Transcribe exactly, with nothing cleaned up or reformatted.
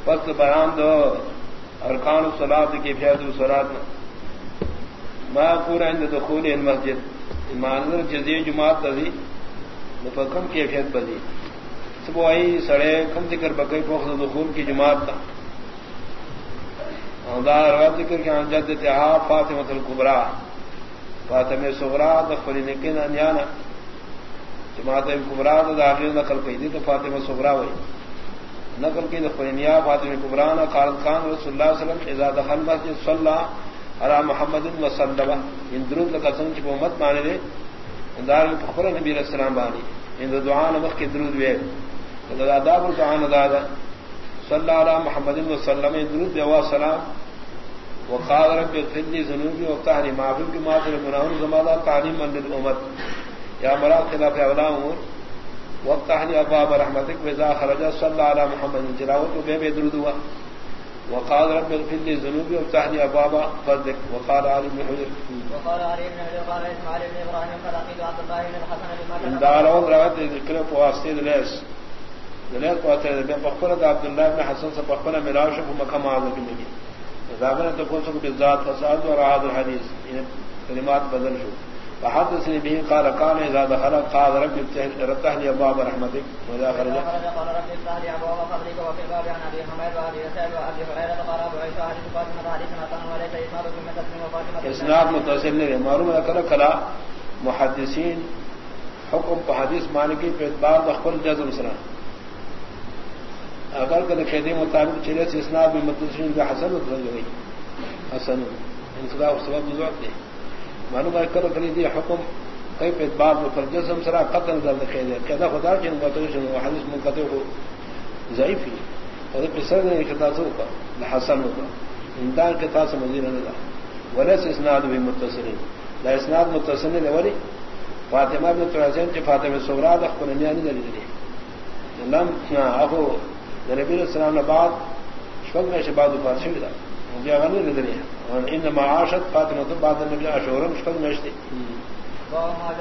پس بیان دو ارکان الصلاۃ کی کیفیت الصلاۃ ما پورا عند دخول المسجد منظر جزیہ جماعت تزی مفکم کیفیت بزی سبوائی سڑے کم ذکر بکئی فوق دخول کی جماعت تھا دار ذکر کے جد اتحاد فاطمۃ الکبریٰ فاطمہ صغریٰ دخل نکن انیانا جماعت کبریٰ داخل نقل کی دی تو فاطمہ صغریٰ ہوئی نقل کی دخلنیا فاطمہ کبریٰ قالت خان رسول اللہ صلی اللہ علیہ وسلم اذا دخل مسجد صلی علی محمد وسلم ان درود لقسم کی محمد مانے دے دار فخر نبی علیہ السلام بانی ان دعا نمخ کی درود وے آداب الدعاء دادا صلی علی محمد وسلم ان درود دعا سلام وقال رب اغفر لي ذنوبي وافتح لي ما في الماضي المناول زمانا تعليما للامه يا مراد خلاف اولا امور وافتح لي ابواب رحمتك واذا خرج صلى على محمد تلاوته به درود وقال رب اغفر لي ذنوبي وافتح لي ابواب فضلك وقال علي بن حجر وقال علي بن حجر قال اسماعيل بن ابراهيم فلقيت عبد الله بن الحسن بن دار وقرات ذكر واسطه الناس ذلك قالت بخبر عبد الله بن حسن سے بخبر ملاوش مقام اعظم کی ذاکر تكون سب بالذات فساد ورعاد الحديث كلمات بدل شو فحدثني به قال كان اذا دخل قال رب افتح لي ابواب رحمتك واذا خرج قال رب افتح لي ابواب فضلك وفي الباب عن ابي حميد وابي سعيد وابي هريره قال ابو عيسى حديث فاطمه حديثنا كان وليس اسناد ثم تسليم وفاطمه اسناد متصل ہے معلوم ہے کہ کلا محدثین حکم کو حدیث مان کی پہ اعتبار خپل جزم سنا اگر کہ قیدی مطابق چلے سے اسناد میں متصل کا حسن ہوئی حسن انصلاح سبب ضرورت ہے معلوم ہے کر کلی دی حکم کئی پہ اعتبار پر جزم سرا قتل درد قید قید خدا کے متصل حدیث منقطع ہو ضعیف ہے اور پسر نے کتاسو کا حسن ہوتا اندان کے تاس مزید نہ ولس اسناد بھی متصل لا اسناد متصل ہے ولی فاطمہ بنت حسین کے فاطمہ صغریٰ دخل نیانی دلی لم اخو نبی علیہ السلام نے بعد شوق میں سے بعد وفات شوی دا مجھے غنی نظری ہے اور ان معاشت فاطمہ بعد النبی اشورم شوق میں سے